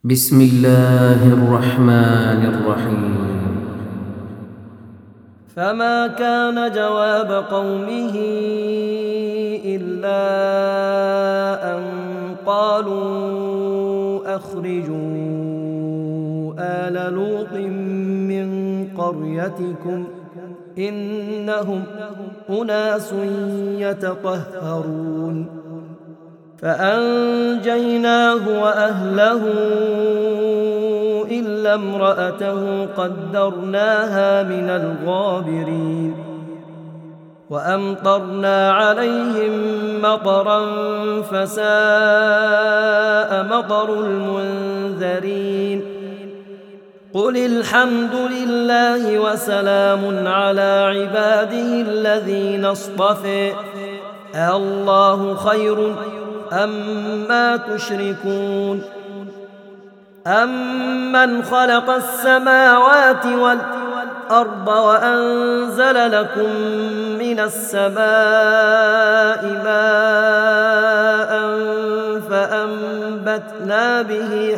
بسم الله الرحمن الرحيم. فما كان جواب قومه إلا أن قالوا أخرجوا آل لوط من قريتكم إنهم أناس يتطهرون فأنجيناه وأهله إلا امرأته قدرناها من الغابرين وأمطرنا عليهم مطرا فساء مطر المنذرين قل الحمد لله وسلام على عباده الذين اصطفى الله خير أما تشركون أمن خلق السماوات والأرض وأنزل لكم من السماء ماء فأنبتنا به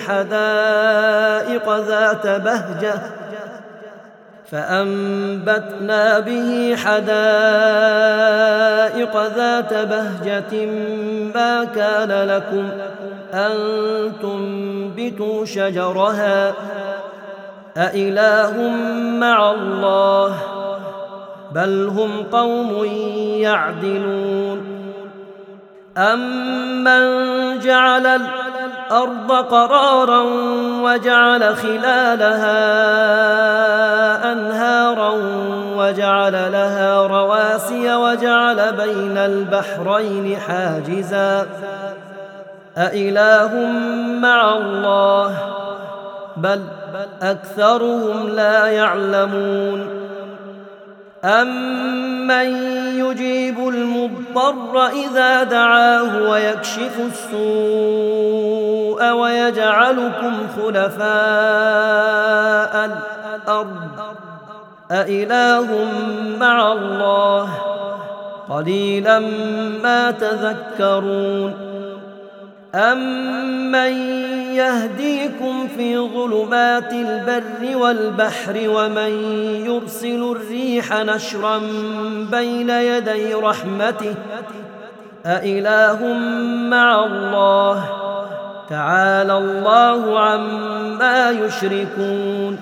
حدائق ذات بهجة ما كان لكم أن تنبتوا شجرها أإله مع الله بل هم قوم يعدلون أمن جعل الأرض قرارا وجعل خلالها أنهارا وجعل لها رواسي وجعل بين البحرين حاجزا أإله مع الله بل أكثرهم لا يعلمون أمن يجيب المضطر إذا دعاه ويكشف السوء ويجعلكم خلفاء الأرض أإله مع الله قليلا ما تذكرون أمن يهديكم في ظلمات البر والبحر ومن يرسل الريح نشرا بين يدي رحمته أإله مع الله تعالى الله عما يشركون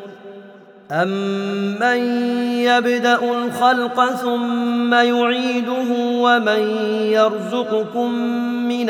أمن يبدأ الخلق ثم يعيده ومن يرزقكم من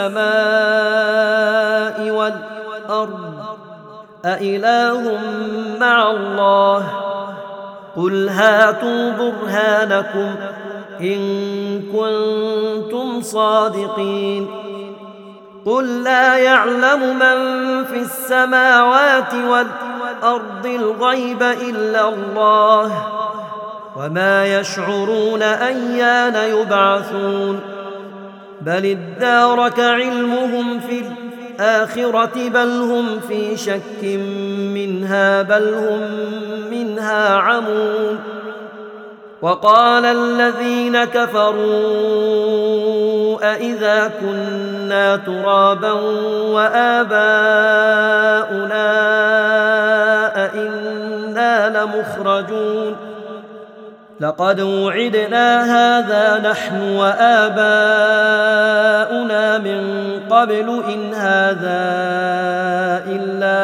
السماء والأرض أإله مع الله قل هاتوا برهانكم إن كنتم صادقين قل لا يعلم من في السماوات والأرض الغيب إلا الله وما يشعرون أيان يبعثون بل ادارك علمهم في الآخرة بل هم في شك منها بل هم منها عمون وقال الذين كفروا أإذا كنا ترابا وآباؤنا أإنا لمخرجون لقد وعدنا هذا نحن وآباؤنا من قبل إن هذا إلا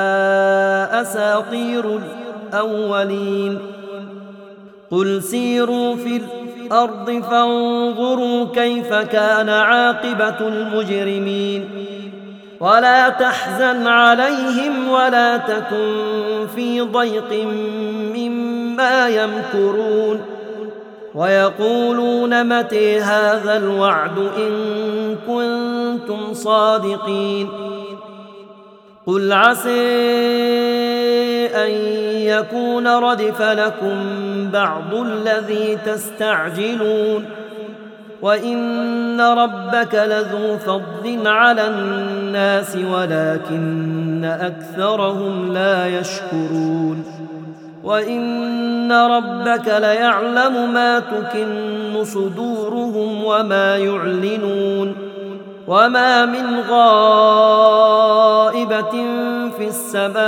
أساطير الأولين قل سيروا في الأرض فانظروا كيف كان عاقبة المجرمين ولا تحزن عليهم ولا تكن في ضيق مما يمكرون ويقولون متى هذا الوعد إن كنتم صادقين قل عسى أن يكون ردف لكم بعض الذي تستعجلون وإن ربك لذو فضل على الناس ولكن أكثرهم لا يشكرون وإن ربك ليعلم ما تكن صدورهم وما يعلنون وما من غائبة غائبة في السماء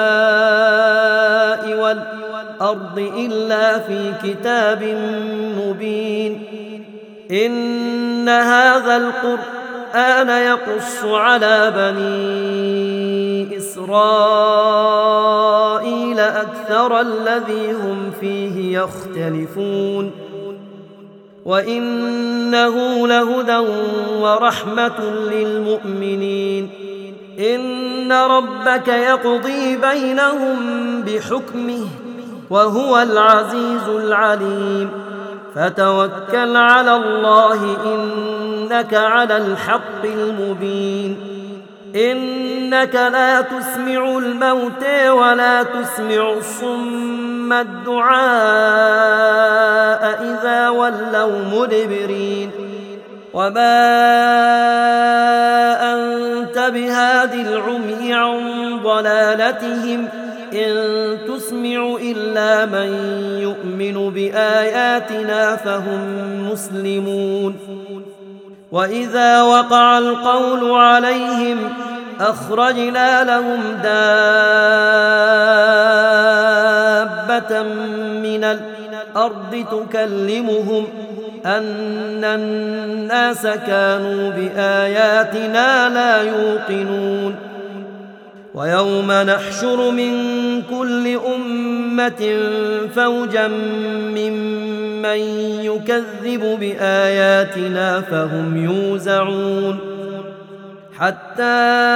والأرض إلا في كتاب مبين. إن هذا القرآن يقص على بني إسرائيل أكثر الذي هم فيه يختلفون، وإنه لهدى ورحمة للمؤمنين. إن ربك يقضي بينهم بحكمه وهو العزيز العليم. فتوكل على الله إنك على الحق المبين. إنك لا تسمع الموتى ولا تسمع الصم الدعاء إذا ولوا مدبرين، وما أنت بهاد العمي عن ضلالتهم إن تسمع إلا من يؤمن بآياتنا فهم مسلمون. وإذا وقع القول عليهم أخرجنا لهم دابة من الأرض تكلمهم أن الناس كانوا بآياتنا لا يوقنون. ويوم نحشر من كل أمة فوجا ممن يكذب بآياتنا فهم يوزعون، حتى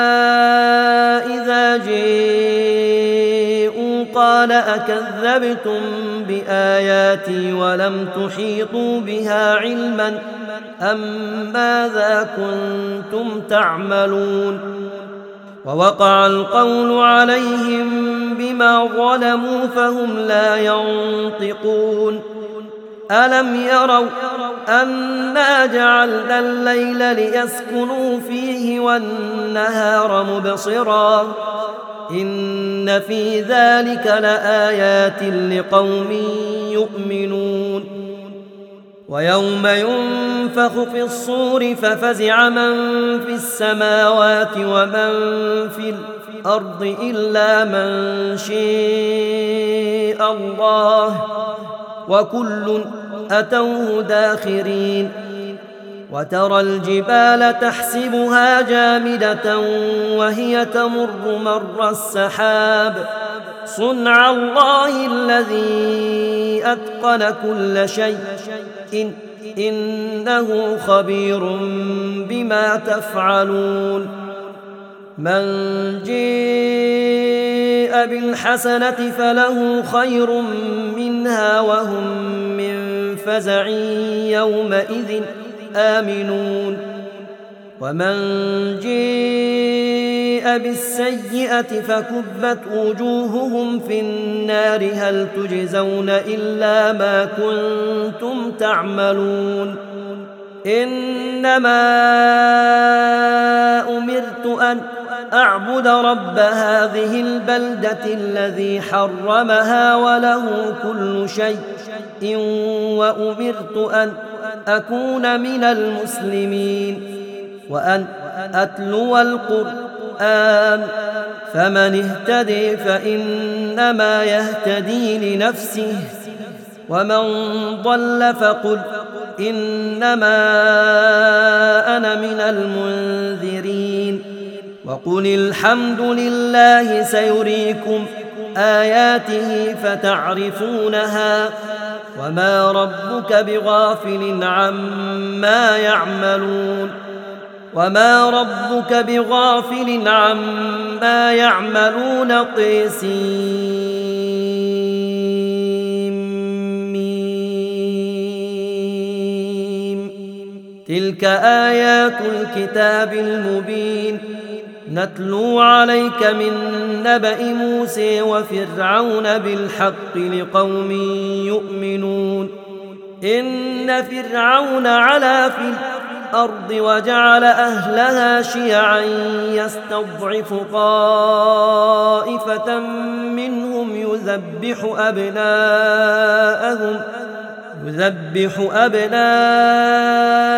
إذا جاءوا قال أكذبتم بآياتي ولم تحيطوا بها علما أم ماذا كنتم تعملون. ووقع القول عليهم بما ظلموا فهم لا ينطقون. ألم يروا أنا جعلنا الليل ليسكنوا فيه والنهار مبصرا إن في ذلك لآيات لقوم يؤمنون. ويوم ينفخ في الصور ففزع من في السماوات ومن في الأرض إلا من شاء الله وكل أتوه داخرين. وترى الجبال تحسبها جامدة وهي تمر مر السحاب صنع الله الذي أتقن كل شيء إنه خبير بما تفعلون. من جاء بالحسنة فله خير منها وهم من فزع يومئذ آمنون. ومن جاء بالسيئة فكبت وجوههم في النار هل تجزون إلا ما كنتم تعملون. إنما أمرت أن أعبد رب هذه البلدة الذي حرمها وله كل شيء وأمرت أن أكون من المسلمين وأن أتلو القرآن فمن اهتدي فإنما يهتدي لنفسه ومن ضل فقل إنما أنا من المنذرين. وقل الحمد لله سيريكم آياته فتعرفونها وما ربك بغافل عما يعملون وما ربك بغافل عما يعملون قسيم. تلك آيات الكتاب المبين نتلو عليك من نبأ موسى وفرعون بالحق لقوم يؤمنون. إن فرعون علا في الأرض وجعل أهلها شيعا يستضعف طائفة منهم يذبح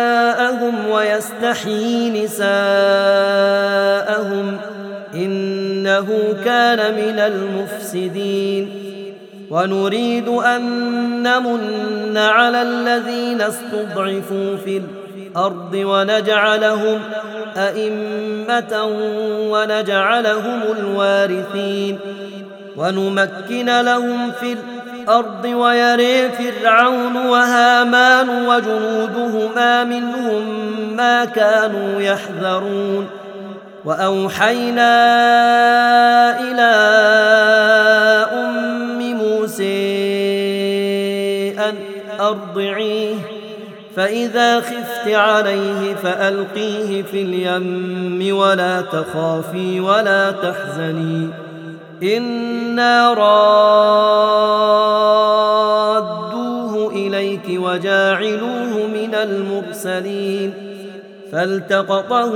أبناءهم ويستحيي نساءهم إن إنه كان من المفسدين ونريد أن نمن على الذين استضعفوا في الأرض ونجعلهم أئمة ونجعلهم الوارثين ونمكن لهم في الأرض ويري فرعون وهامان وجنودهما منهم ما كانوا يحذرون وأوحينا إلى أم موسى أن أرضعيه فإذا خفت عليه فألقيه في اليم ولا تخافي ولا تحزني إنا رادوه إليك وجاعلوه من المرسلين فالتقطه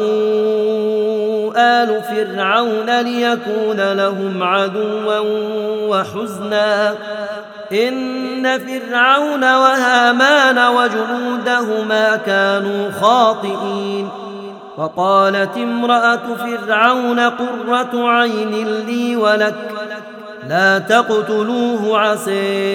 آل فرعون ليكون لهم عدوا وحزنا إن فرعون وهامان وجنودهما كانوا خاطئين وقالت امرأة فرعون قرة عين لي ولك لا تقتلوه عسى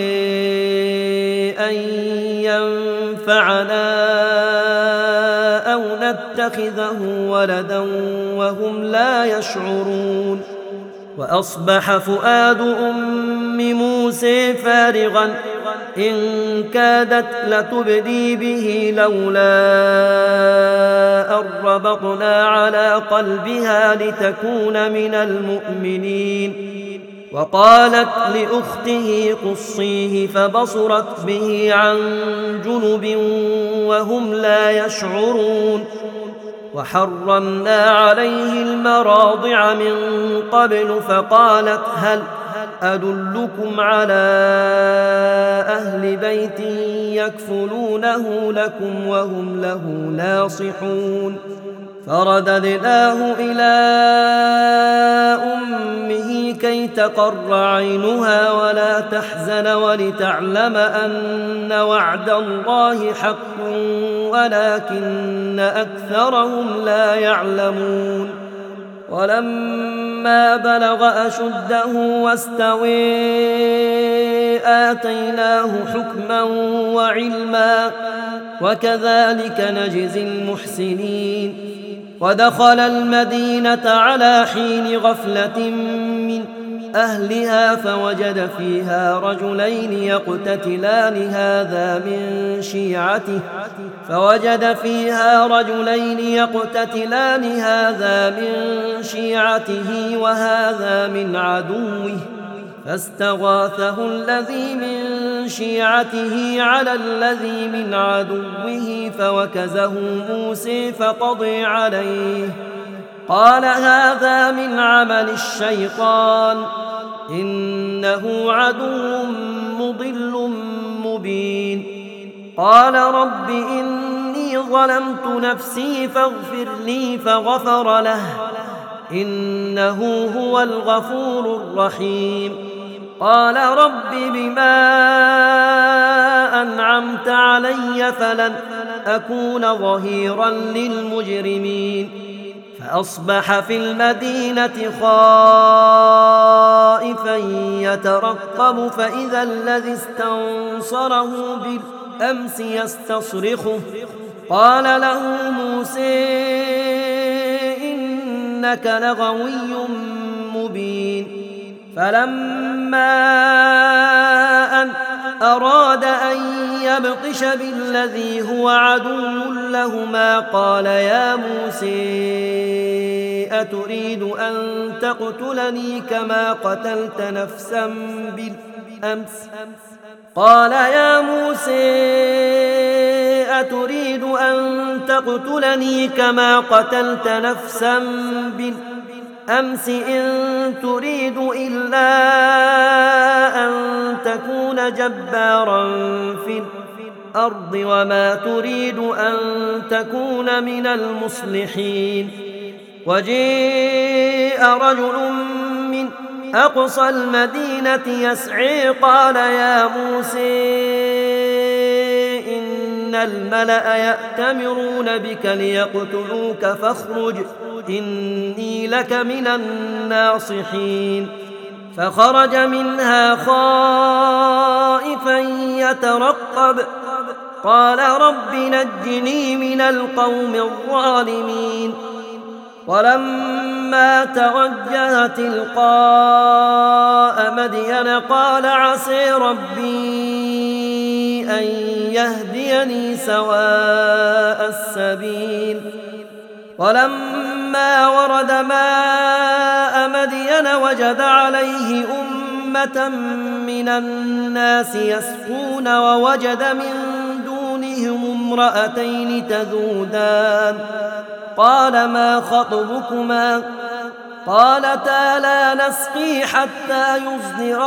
أن ينفعنا أو نتخذه ولدا وهم لا يشعرون وأصبح فؤاد أم موسى فارغا إن كادت لتبدي به لولا أن ربطنا على قلبها لتكون من المؤمنين وقالت لأخته قصيه فبصرت به عن جنب وهم لا يشعرون وحرمنا عليه المراضع من قبل فقالت هل أدلكم على أهل بيت يكفلونه لكم وهم له ناصحون فرددناه إلى أمه كي تقر عينها ولا تحزن ولتعلم أن وعد الله حق ولكن أكثرهم لا يعلمون ولما بلغ أشده واستوى آتيناه حكما وعلما وكذلك نجزي المحسنين ودخل المدينة على حين غفلة من أهلها فوجد فيها رجلين يقتتلان هذا من شيعته وهذا من عدوه فاستغاثه الذي من شيعته على الذي من عدوه فوكزه موسى فقضى عليه قال هذا من عمل الشيطان إنه عدو مضل مبين قال رب إني ظلمت نفسي فاغفر لي فغفر له إنه هو الغفور الرحيم قال رب بما أنعمت علي فلن أكون ظهيرا للمجرمين فأصبح في المدينة خائفا يترقب فإذا الذي استنصره بالأمس يستصرخه قال له موسى إنك لغوي مبين فلما أن أراد أن يبطش بالذي هو عدو لهما قال يا موسى أتريد أن تقتلني كما قتلت نفسا بالأمس إن تريد إلا أن تكون جبارا في الأرض وما تريد أن تكون من المصلحين وجيء رجل من أقصى المدينة يسعي قال يا موسى إن الملأ يأتمرون بك ليقتلوك إني لك من الناصحين. فخرج منها خائفا يترقب قال رب نجني من القوم الظالمين. ولما توجه تلقاء مدين قال عسى ربي أن يهديني سواء السبيل. ولما ورد ماء مدين وجد عليه أمة من الناس يسقون ووجد من دونهم امرأتين تذودان قال ما خطبكما قالتا لا نسقي حتى يصدر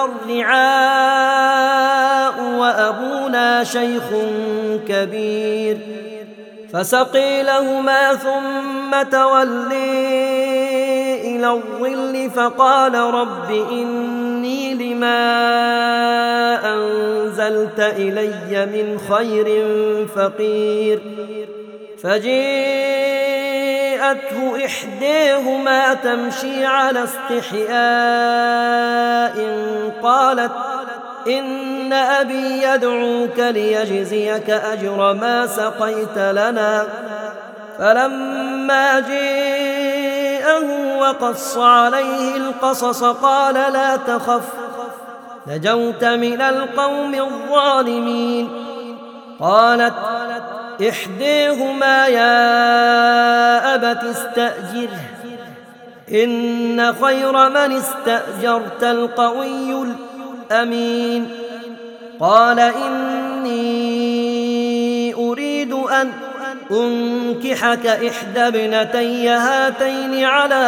الرعاء وأبونا شيخ كبير. فسقي لهما ثم تولي إلى الظل فقال رب إني لما أنزلت إلي من خير فقير. فجاءته إحداهما تمشي على استحياء قالت إن أبي يدعوك ليجزيك أجر ما سقيت لنا. فلما جاءه وقص عليه القصص قال لا تخف نجوت من القوم الظالمين. قالت إحداهما يا أبت استأجره إن خير من استأجرت القوي الأمين. قال إني أريد أن أنكحك إحدى ابنتي هاتين على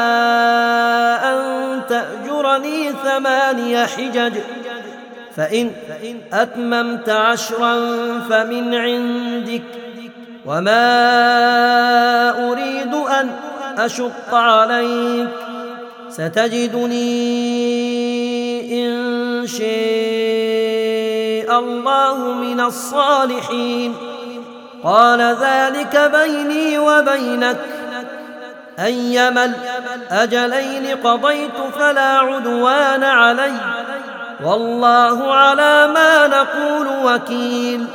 أن تأجرني 8 حجج فإن أتممت 10 فمن عندك وما أريد أن أشق عليك ستجدني إن شاء الله من الصالحين. قال ذلك بيني وبينك أيما الأجلين قضيت فلا عدوان علي والله على ما نقول وكيل.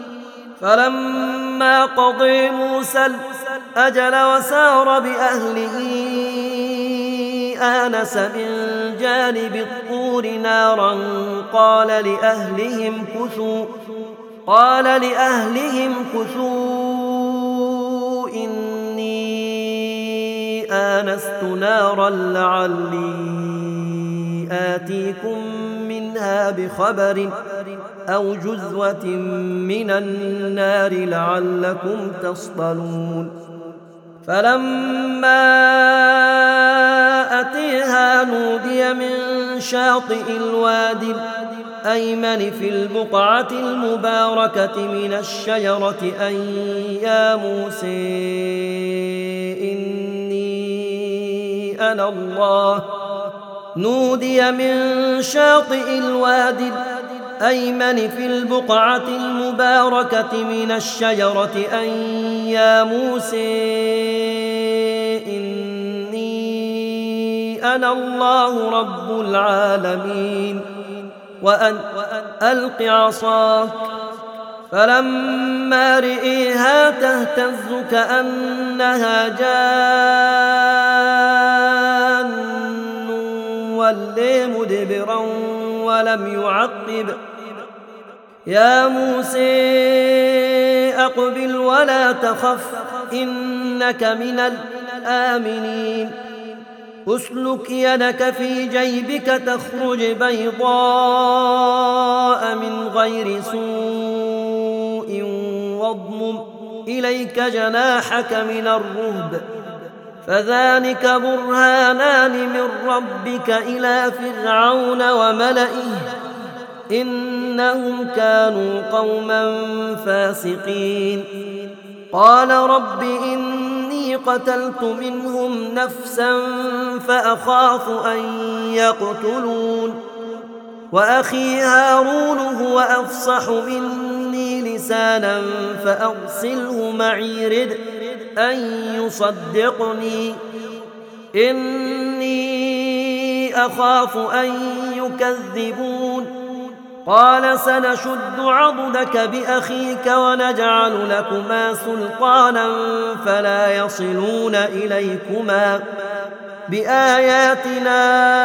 فلما قضي موسى الأجل وسار بأهله آنس من جانب الطور نارا قال لأهلهم كثوا إني آنست نارا لعلي آتيكم منها بخبر أو جذوة من النار لعلكم تصطلون. فلما أتيها نودي من شاطئ الوادي الأيمن في البقعة المباركة من الشجرة أن يا موسى إني أنا الله. نودي من شاطئ الوادي الأيمن في البقعة المباركة من الشجرة أن يا موسى إني أنا الله رب العالمين وأن ألق عصاك. فلما رئيها تهتز كأنها جان ولي مدبرا ولم يعقب. يا موسى أقبل ولا تخف إنك من الآمنين. أسلك يدك في جيبك تخرج بيضاء من غير سوء واضمم إليك جناحك من الرهب فذلك برهانان من ربك إلى فرعون وملئه إنهم كانوا قوما فاسقين. قال رب إني قتلت منهم نفسا فأخاف أن يقتلون وأخي هارون هو أفصح مني لسانا فأرسله معي رد أن يصدقني إني أخاف أن يكذبون قال سنشد عضدك بأخيك ونجعل لكما سلطانا فلا يصلون إليكما بآياتنا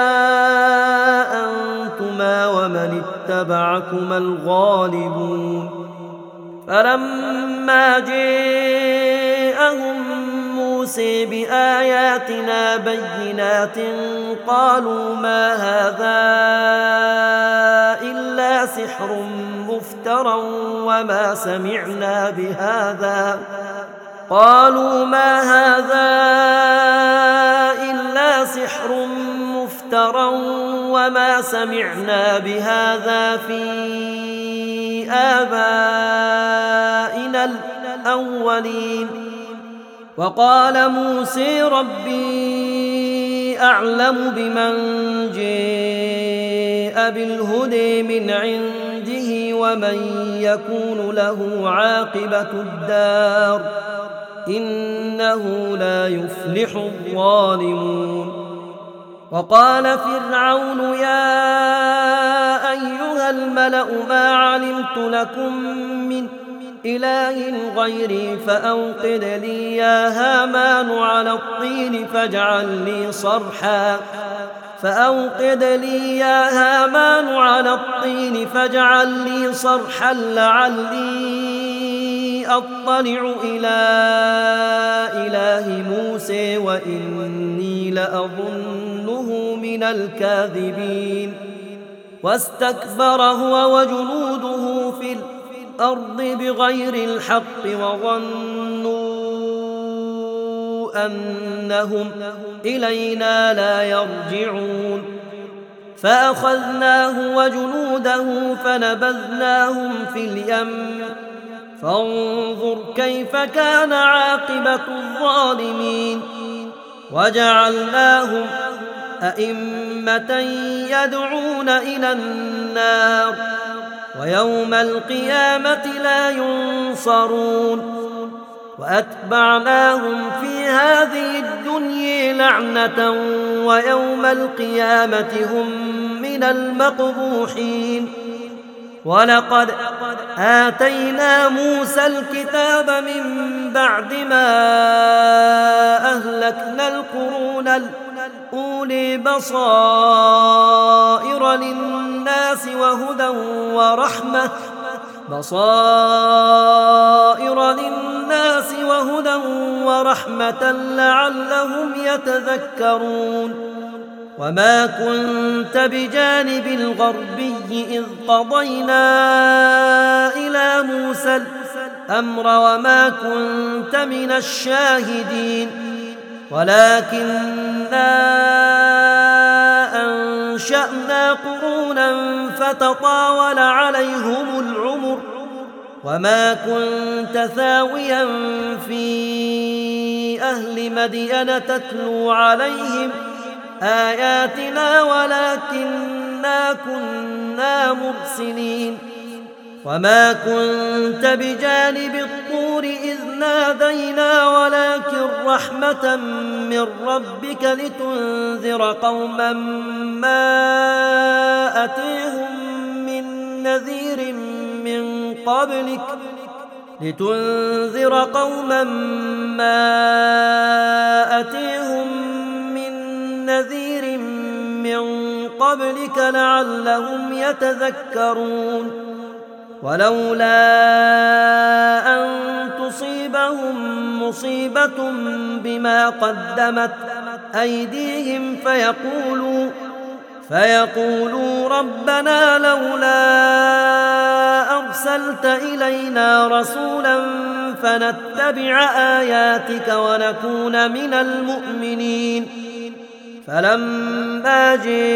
أنتما ومن اتبعكما الغالبون فلما جاءهم موسى بآياتنا بينات قالوا ما هذا إلا سحر مفترى وما سمعنا بهذا في آبائنا الأولين وقال موسى ربي أعلم بمن جاء بالهدى من عنده ومن يكون له عاقبة الدار إنه لا يفلح الظالمون وقال فرعون يا أيها الملأ ما علمت لكم من إله غيري فأوقد لي يا هامان على الطين فاجعل لي صرحا لعلي أطلع إلى إله موسى وإني لأظنه من الكاذبين واستكبر هو وجنوده في الأرض بغير الحق وظنوا أنهم إلينا لا يرجعون فأخذناه وجنوده فنبذناهم في اليم فانظر كيف كان عاقبة الظالمين وجعلناهم أئمة يدعون إلى النار ويوم القيامة لا ينصرون وأتبعناهم في هذه الدنيا لعنة ويوم القيامة هم من المقبوحين ولقد آتينا موسى الكتاب من بعد ما أهلكنا القرون الأولي بصائر للناس وهدى ورحمة لعلهم يتذكرون وما كنت بجانب الغربي إذ قضينا إلى موسى الأمر وما كنت من الشاهدين ولكننا أنشأنا قرونا فتطاول عليهم العمر وما كنت ثاويا في أهل مدين تتلو عليهم آياتنا ولكننا كنا مرسلين وما كنت بجانب الطور إذ نادينا ولكن رحمة من ربك لتنذر قوما ما أتيهم من نذير من قبلك لعلهم يتذكرون ولولا أن تصيبهم مصيبة بما قدمت أيديهم فيقولوا ربنا لولا أرسلت إلينا رسولا فنتبع آياتك ونكون من المؤمنين فلما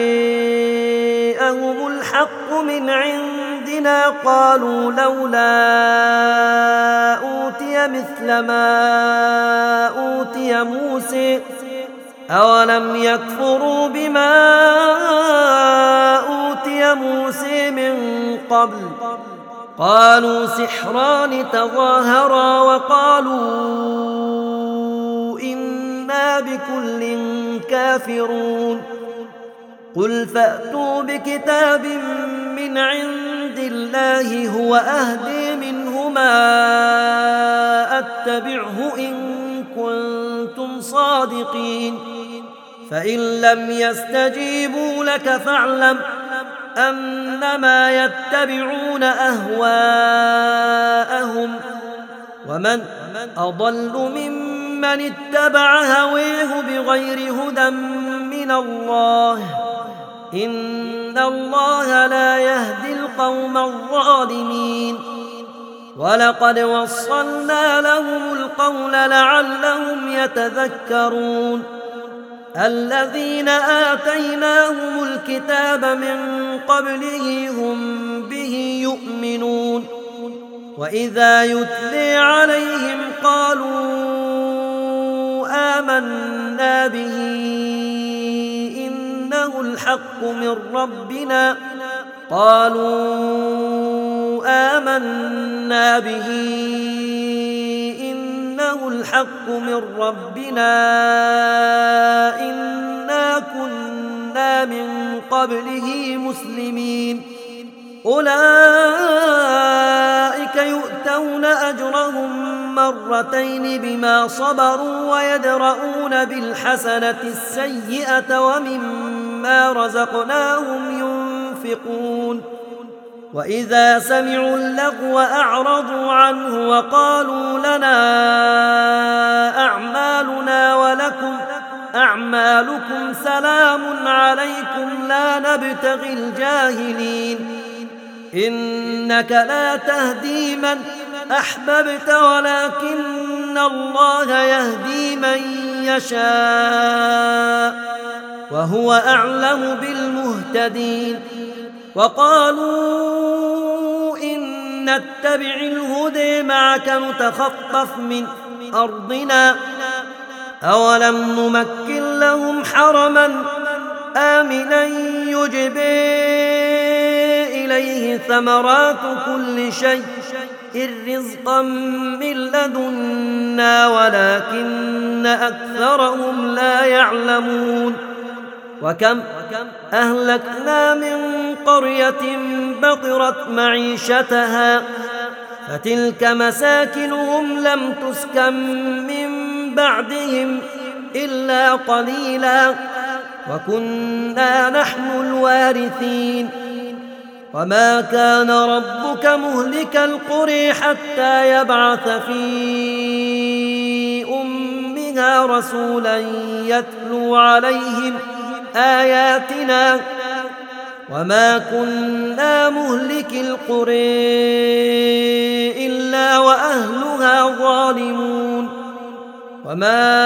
جاءهم الحق من عندنا قالوا لولا أوتي مثل ما أوتي موسى أولم يكفروا بما أوتي موسى من قبل قالوا سحران تظاهرا وقالوا إنا وإنا بكل كافرون قل فأتوا بكتاب من عند الله هو أهدي منهما أتبعه إن كنتم صادقين فإن لم يستجيبوا لك فاعلم أنما يتبعون أهواءهم ومن أضل ممن اتبع هويه بغير هدى من الله إن الله لا يهدي القوم الظالمين ولقد وصلنا لهم القول لعلهم يتذكرون الذين آتيناهم الكتاب من قبله هم به يؤمنون وإذا يتلي عليهم قالوا آمنا به إنه الحق من ربنا إنا كنا من قبله مسلمين أولئك يؤتون أجرهم مرتين بما صبروا ويدرؤون بالحسنة السيئة ومما رزقناهم ينفقون وإذا سمعوا اللغو أعرضوا عنه وقالوا لنا أعمالنا ولكم أعمالكم سلام عليكم لا نبتغي الجاهلين إنك لا تهدي من أحببت ولكن الله يهدي من يشاء وهو أعلم بالمهتدين وقالوا إن نتبع الهدى معك نتخطف من أرضنا أولم نمكن لهم حرما آمنا يجبى إليه ثمرات كل شيء رزقا من لدنا ولكن أكثرهم لا يعلمون وكم أهلكنا من قرية بطرت معيشتها فتلك مساكنهم لم تسكن من بعدهم إلا قليلا وكنا نحن الوارثين وما كان ربك مهلك القرى حتى يبعث في أمها رسولا يتلو عليهم آياتنا وما كنا مهلك القرى إلا وأهلها ظالمون وما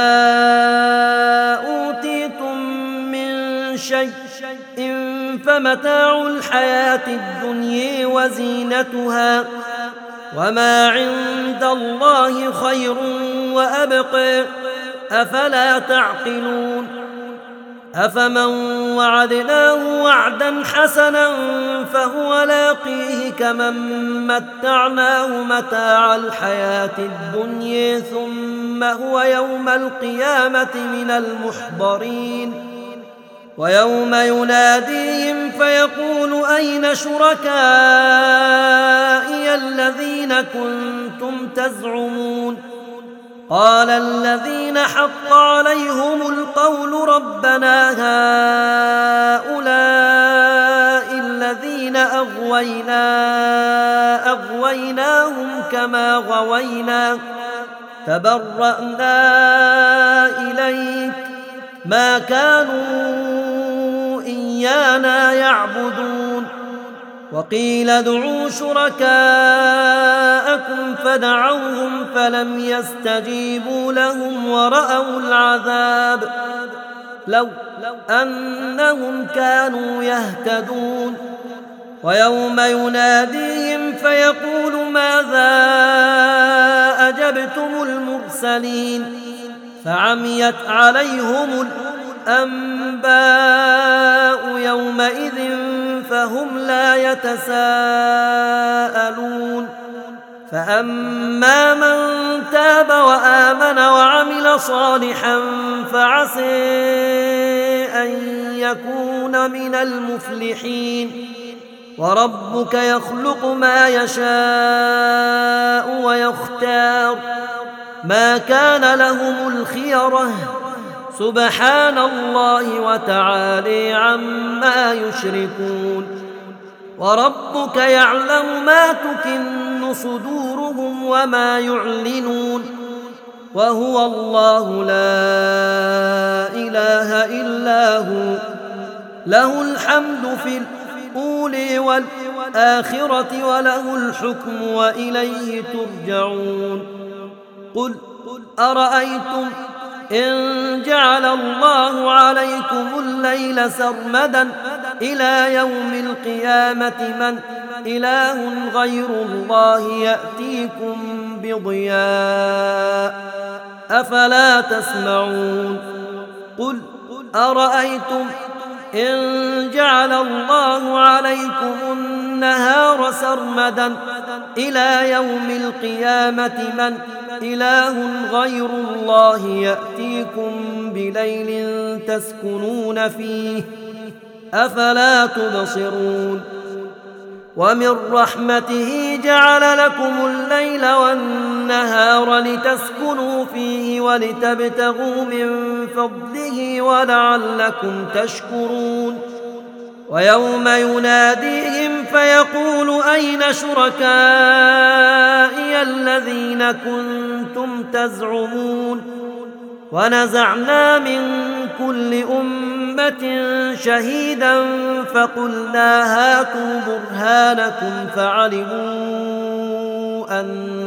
أوتيتم من شيء فمتاع الحياة الدنيا وزينتها وما عند الله خير وأبقى أفلا تعقلون أفمن وعدناه وعدا حسنا فهو لاقيه كمن متعناه متاع الحياة الدنيا ثم هو يوم القيامة من المحضرين ويوم يناديهم فيقول أين شركائي الذين كنتم تزعمون قال الذين حق عليهم القول ربنا هؤلاء الذين أغويناهم كما غوينا تبرأنا إليك ما كانوا إيانا يعبدون وقيل ادعوا شركاءكم فدعوهم فلم يستجيبوا لهم ورأوا العذاب لو أنهم كانوا يهتدون ويوم يناديهم فيقول ماذا أجبتم المرسلين فعميت عليهم الأنباء يومئذ فهم لا يتساءلون فأما من تاب تاب وآمن وعمل صالحا فعسى أن يكون من المفلحين. وربك يخلق ما يشاء ويختار ما كان لهم الخيرة سبحان الله وتعالى عما يشركون. وربك يعلم ما تكن صدورهم وما يعلنون وهو الله لا إله إلا هو له الحمد في الأولى والآخرة وله الحكم وإليه ترجعون. قل أرأيتم إن جعل الله عليكم الليل سرمدا إلى يوم القيامة من إله غير الله يأتيكم بضياء أفلا تسمعون. قل أرأيتم إن جعل الله عليكم النهار سرمدا إلى يوم القيامة من إله غير الله يأتيكم بليل تسكنون فيه أفلا تبصرون. ومن رحمته جعل لكم الليل والنهار لتسكنوا فيه ولتبتغوا من فضله ولعلكم تشكرون. ويوم يناديهم فيقول أين شركائي الذين كنتم تزعمون. ونزعنا من كل أمة شهيدا فقلنا هاتوا برهانكم فعلموا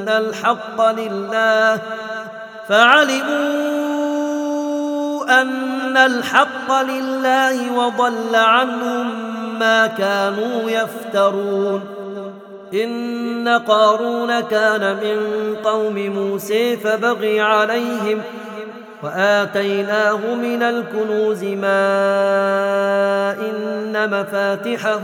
أن الحق لله وضل عنهم ما كانوا يفترون. إن قارون كان من قوم موسى فبغي عليهم وآتيناه من الكنوز ما إن مفاتحه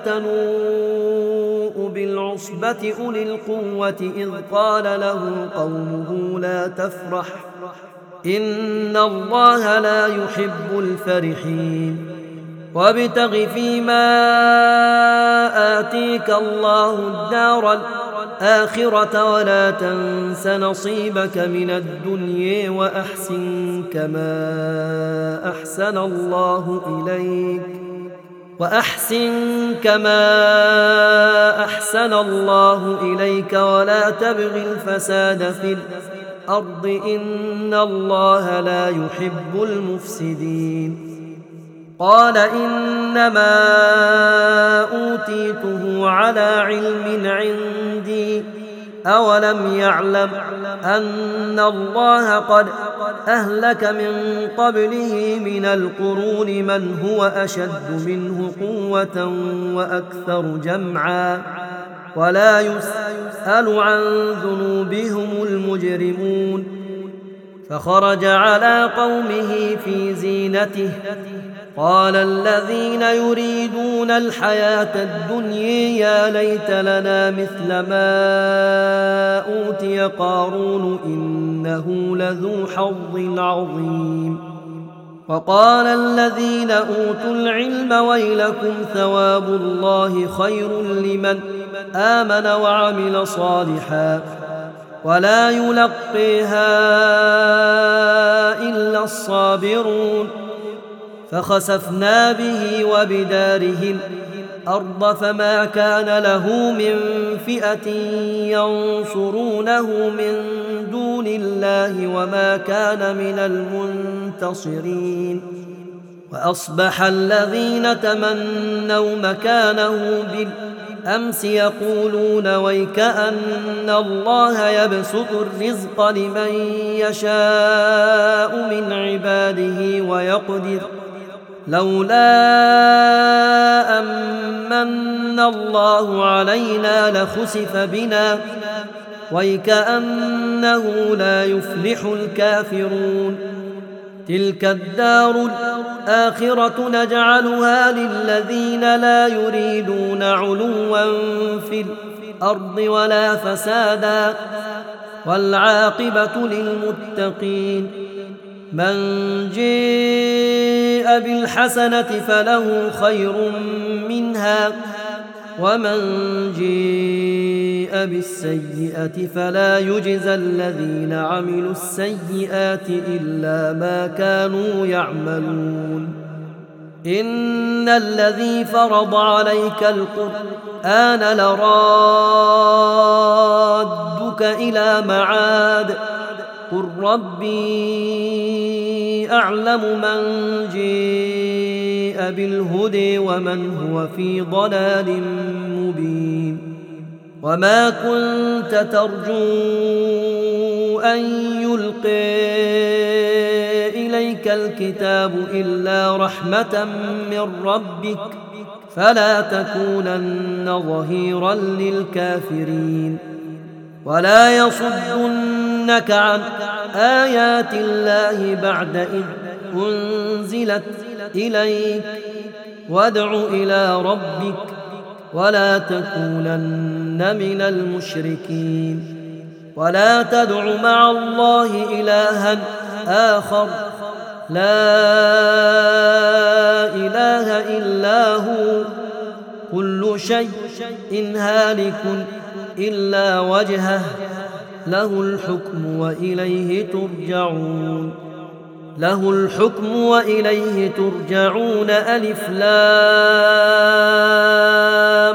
لتنوء بالعصبة أولي القوة إذ قال له قومه لا تفرح إن الله لا يحب الفرحين. وابتغ فيما آتيك الله الدار الآخرة ولا تنس نصيبك من الدنيا وأحسن كما أحسن الله إليك ولا تبغ الفساد في الأرض إن الله لا يحب المفسدين. قال إنما أوتيته على علم عندي أولم يعلم أن الله قد أهلك من قبله من القرون من هو أشد منه قوة وأكثر جمعا ولا يسأل عن ذنوبهم المجرمون. فخرج على قومه في زينته قال الذين يريدون الحياة الدنيا يا ليت لنا مثل ما أوتي قارون إنه لذو حظ عظيم. وقال الذين أوتوا العلم ويلكم ثواب الله خير لمن آمن وعمل صالحا ولا يلقيها إلا الصابرون. فخسفنا به وبداره الأرض فما كان له من فئة ينصرونه من دون الله وما كان من المنتصرين. وأصبح الذين تمنوا مكانه بالأمس يقولون ويكأن الله يبسط الرزق لمن يشاء من عباده ويقدر لولا أمن الله علينا لخسف بنا ويكأنه لا يفلح الكافرون. تلك الدار الآخرة نجعلها للذين لا يريدون علوا في الأرض ولا فسادا والعاقبة للمتقين. من جاء بالحسنة فله خير منها ومن جاء بالسيئة فلا يجزى الذين عملوا السيئات إلا ما كانوا يعملون. إن الذي فرض عليك القرآن لرادك إلى معاد قل ربي أعلم من جاء بالهدى ومن هو في ضلال مبين. وما كنت ترجو أن يلقى إليك الكتاب إلا رحمة من ربك فلا تكونن ظهيرا للكافرين. ولا يصدنك عن آيات الله بعد إذ أنزلت إليك وادع إلى ربك ولا تكونن من المشركين. ولا تدع مع الله إلها آخر لا إله إلا هو كل شيء هالك إلا وجهه له الحكم وإليه ترجعون. له الحكم وإليه ترجعون. ألف لام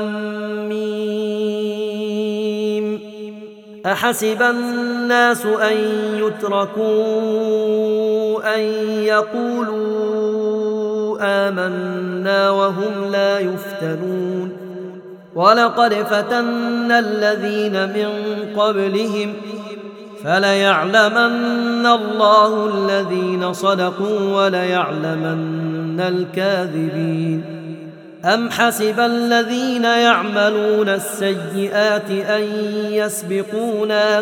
ميم. أحسب الناس أن يتركوا أن يقولوا آمنا وهم لا يفتنون. ولقد فتنا الذين من قبلهم فليعلمن الله الذين صدقوا وليعلمن الكاذبين. أم حسب الذين يعملون السيئات أن يسبقونا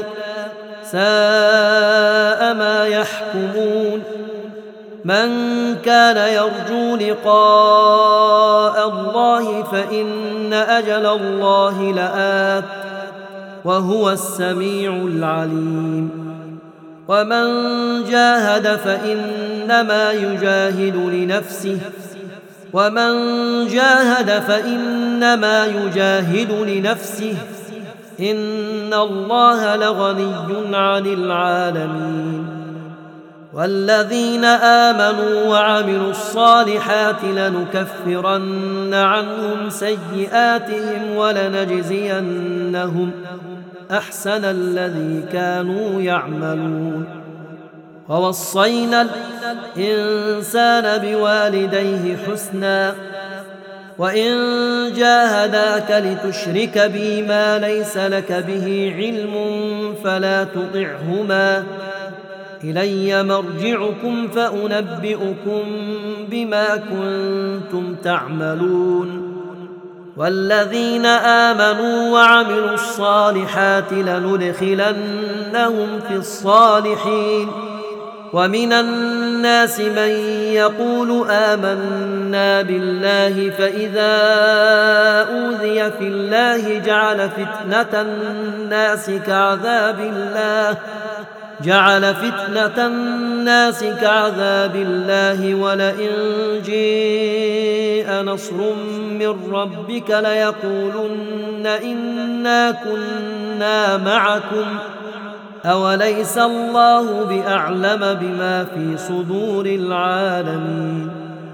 ساء ما يحكمون. من كان يرجو لقاء الله فإن أجل الله لآت وهو السميع العليم. ومن جاهد فإنما يجاهد لنفسه ومن جاهد فإنما يجاهد لنفسه إن الله لغني عن العالمين. والذين آمنوا وعملوا الصالحات لنكفرن عنهم سيئاتهم ولنجزينهم أحسن الذي كانوا يعملون. ووصينا الإنسان بوالديه حسنا وإن جاهداك لتشرك بي ما ليس لك به علم فلا تطعهما إلي مرجعكم فأنبئكم بما كنتم تعملون. والذين آمنوا وعملوا الصالحات لندخلنهم في الصالحين. ومن الناس من يقول آمنا بالله فإذا أوذي في الله جعل فتنة الناس كعذاب الله ولئن جاء نصر من ربك ليقولن إنا كنا معكم أوليس الله بأعلم بما في صدور العالمين.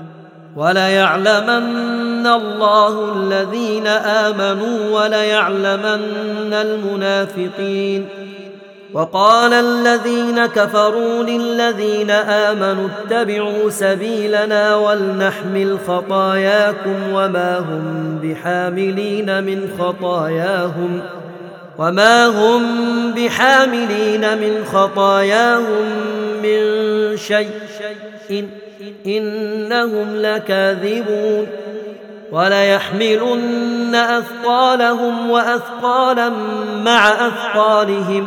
وليعلمن الله الذين آمنوا وليعلمن المنافقين. وقال الذين كفروا للذين آمنوا اتبعوا سبيلنا ولنحمل خطاياكم وما هم بحاملين من خطاياهم من شيء إنهم لكاذبون. وليحملن أثقالهم وأثقالا مع أثقالهم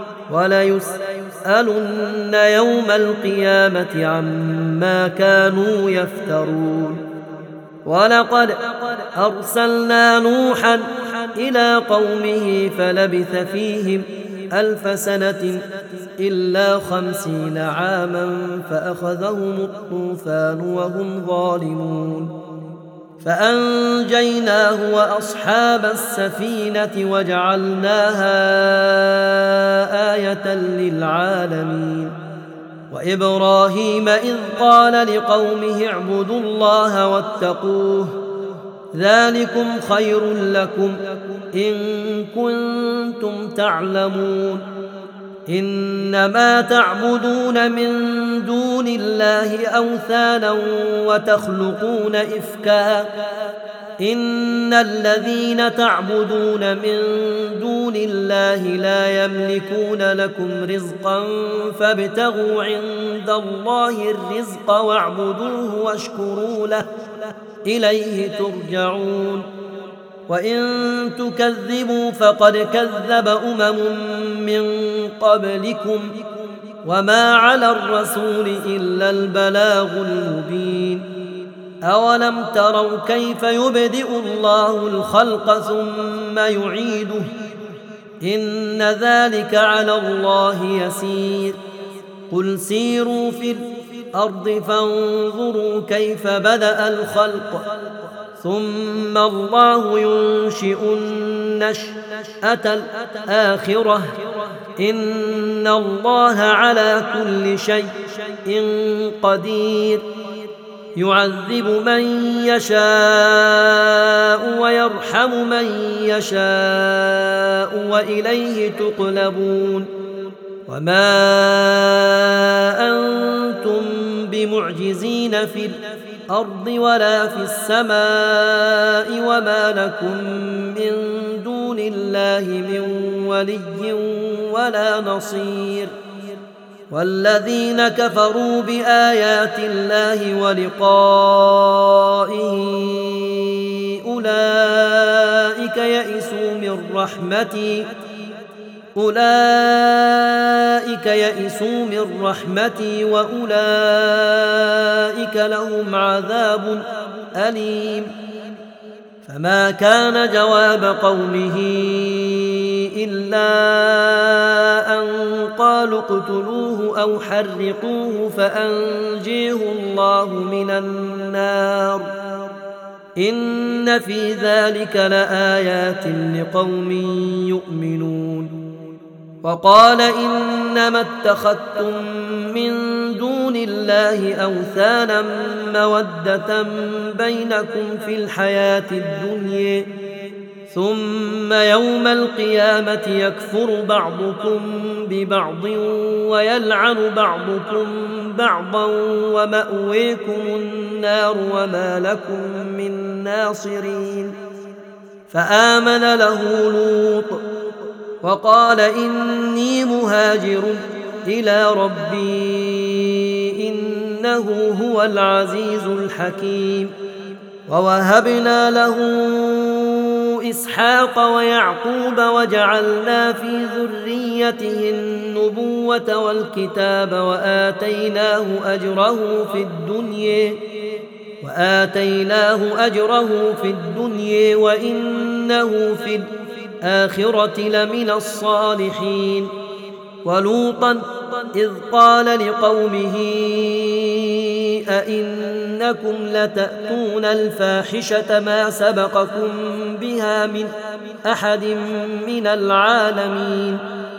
وليسألن يوم القيامة عما كانوا يفترون. ولقد أرسلنا نوحا إلى قومه فلبث فيهم ألف سنة إلا 50 عاما فأخذهم الطوفان وهم ظالمون فأنجيناه وأصحاب السفينة وجعلناها آية للعالمين وإبراهيم إذ قال لقومه اعبدوا الله واتقوه ذلكم خير لكم إن كنتم تعلمون إنما تعبدون من دون الله أوثانا وتخلقون إفكا إن الذين تعبدون من دون الله لا يملكون لكم رزقا فابتغوا عند الله الرزق واعبدوه واشكروا له إليه ترجعون وإن تكذبوا فقد كذب من قبلكم وما على الرسول إلا البلاغ المبين أولم تروا كيف يبدئ الله الخلق ثم يعيده إن ذلك على الله يسير قل سيروا في الأرض فانظروا كيف بدأ الخلق ثم الله ينشئ النشأة الآخرة إن الله على كل شيء قدير يعذب من يشاء ويرحم من يشاء وإليه تقلبون وما أنتم بمعجزين في الأرض ولا في السماء وما لكم من دون الله من ولي ولا نصير والذين كفروا بآيات الله ولقائه أولئك يئسوا من رحمتي وأولئك لهم عذاب أليم فما كان جواب قومه إلا أن قالوا اقتلوه أو حرقوه فأنجيه الله من النار إن في ذلك لآيات لقوم يؤمنون وقال إنما اتخذتم من دون الله أوثانا مودة بينكم في الحياة الدنيا ثم يوم القيامة يكفر بعضكم ببعض ويلعن بعضكم بعضا ومأويكم النار وما لكم من ناصرين فآمن له لوط وقال إني مهاجر إلى ربي إنه هو العزيز الحكيم ووهبنا له إسحاق ويعقوب وجعلنا في ذريته النبوة والكتاب وآتيناه أجره في الدنيا وإنه في الآخرة لمن الصالحين ولوطا إذ قال لقومه أئنكم لتأتون الفاحشة ما سبقكم بها من أحد من العالمين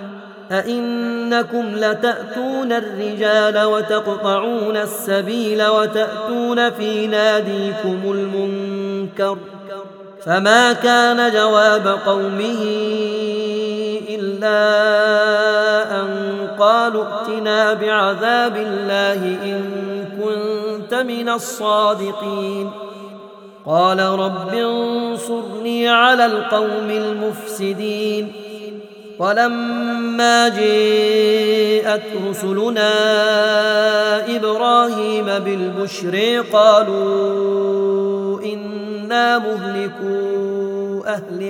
أئنكم لتأتون الرجال وتقطعون السبيل وتأتون في ناديكم المنكر فما كان جواب قومه إلا أن قالوا ائتنا بعذاب الله إن كنت من الصادقين قال رب انصرني على القوم المفسدين ولما جاءت رسلنا إبراهيم بالبشر قالوا إنا مهلكو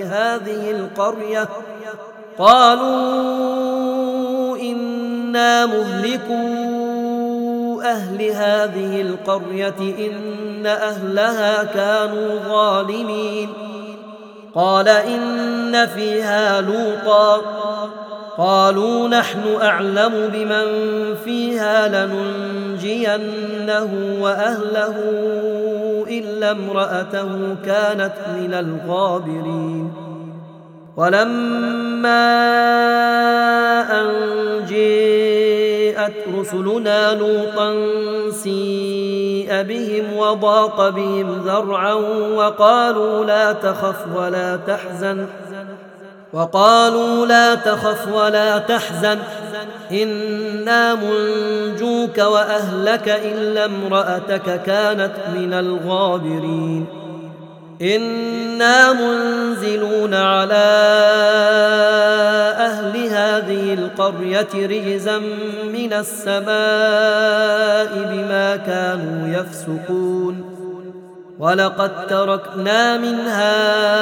أهل هذه القرية إن أهلها كانوا ظالمين قال إن فيها لوطا قالوا نحن أعلم بمن فيها لننجينه وأهله إلا امرأته كانت من الغابرين ولما أن جاءت رسلنا لوطا سيء بهم وضاق بهم ذرعا وقالوا لا تخف ولا تحزن إنا منجوك وأهلك إلا امرأتك كانت من الغابرين إنا منزلون على أهل هذه القرية رجزا من السماء بما كانوا يفسقون ولقد تركنا منها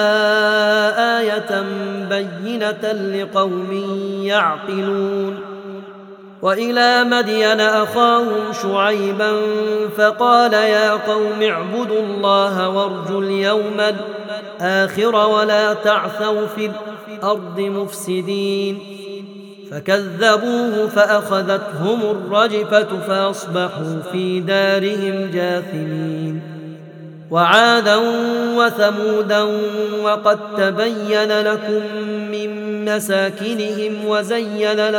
آية بينة لقوم يعقلون وإلى مدين أخاهم شعيبا فقال يا قوم اعبدوا الله وارجوا اليوم الآخر ولا تعثوا في الأرض مفسدين فكذبوه فأخذتهم الرجفة فأصبحوا في دارهم جاثمين وعادا وثمودا وقد تبين لكم من مساكنهم وزين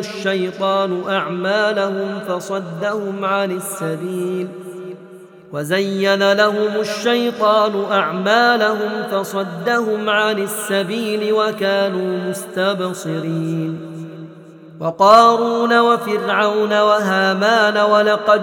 لهم الشيطان أعمالهم فصدهم عن السبيل وكانوا مستبصرين وقارون وفرعون وهامان ولقد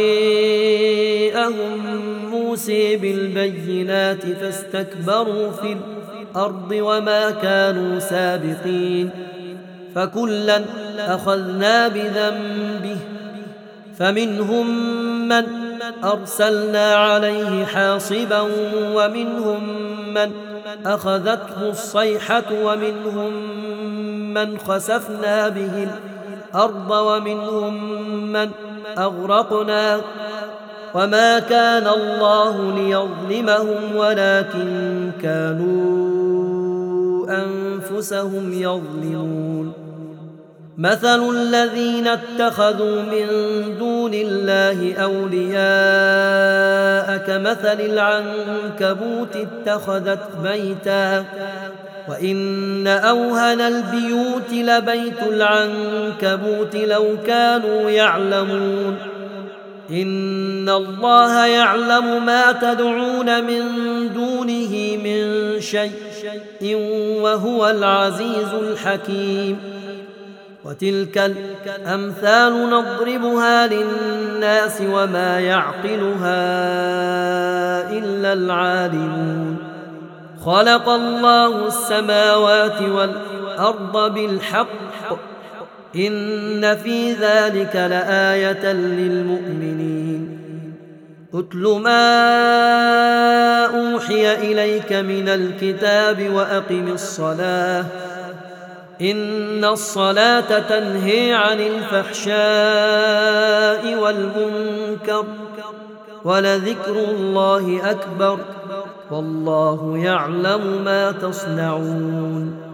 جاءهم موسى بالبينات فاستكبروا في الأرض وما كانوا سابقين فكلا أخذنا بذنبه فمنهم من أرسلنا عليه حاصبا ومنهم من أخذته الصيحة ومنهم من خسفنا به الأرض ومنهم من أغرقنا وما كان الله ليظلمهم ولكن كانوا أنفسهم يظلمون مثل الذين اتخذوا من دون الله أولياء كمثل العنكبوت اتخذت بيتا وإن أوهن البيوت لبيت العنكبوت لو كانوا يعلمون إن الله يعلم ما تدعون من دونه من شيء وهو العزيز الحكيم وتلك الأمثال نضربها للناس وما يعقلها إلا العالمون خلق الله السماوات والأرض بالحق إن في ذلك لآية للمؤمنين أتل ما أوحي إليك من الكتاب وأقم الصلاة إن الصلاة تنهي عن الفحشاء والمنكر ولذكر الله أكبر والله يعلم ما تصنعون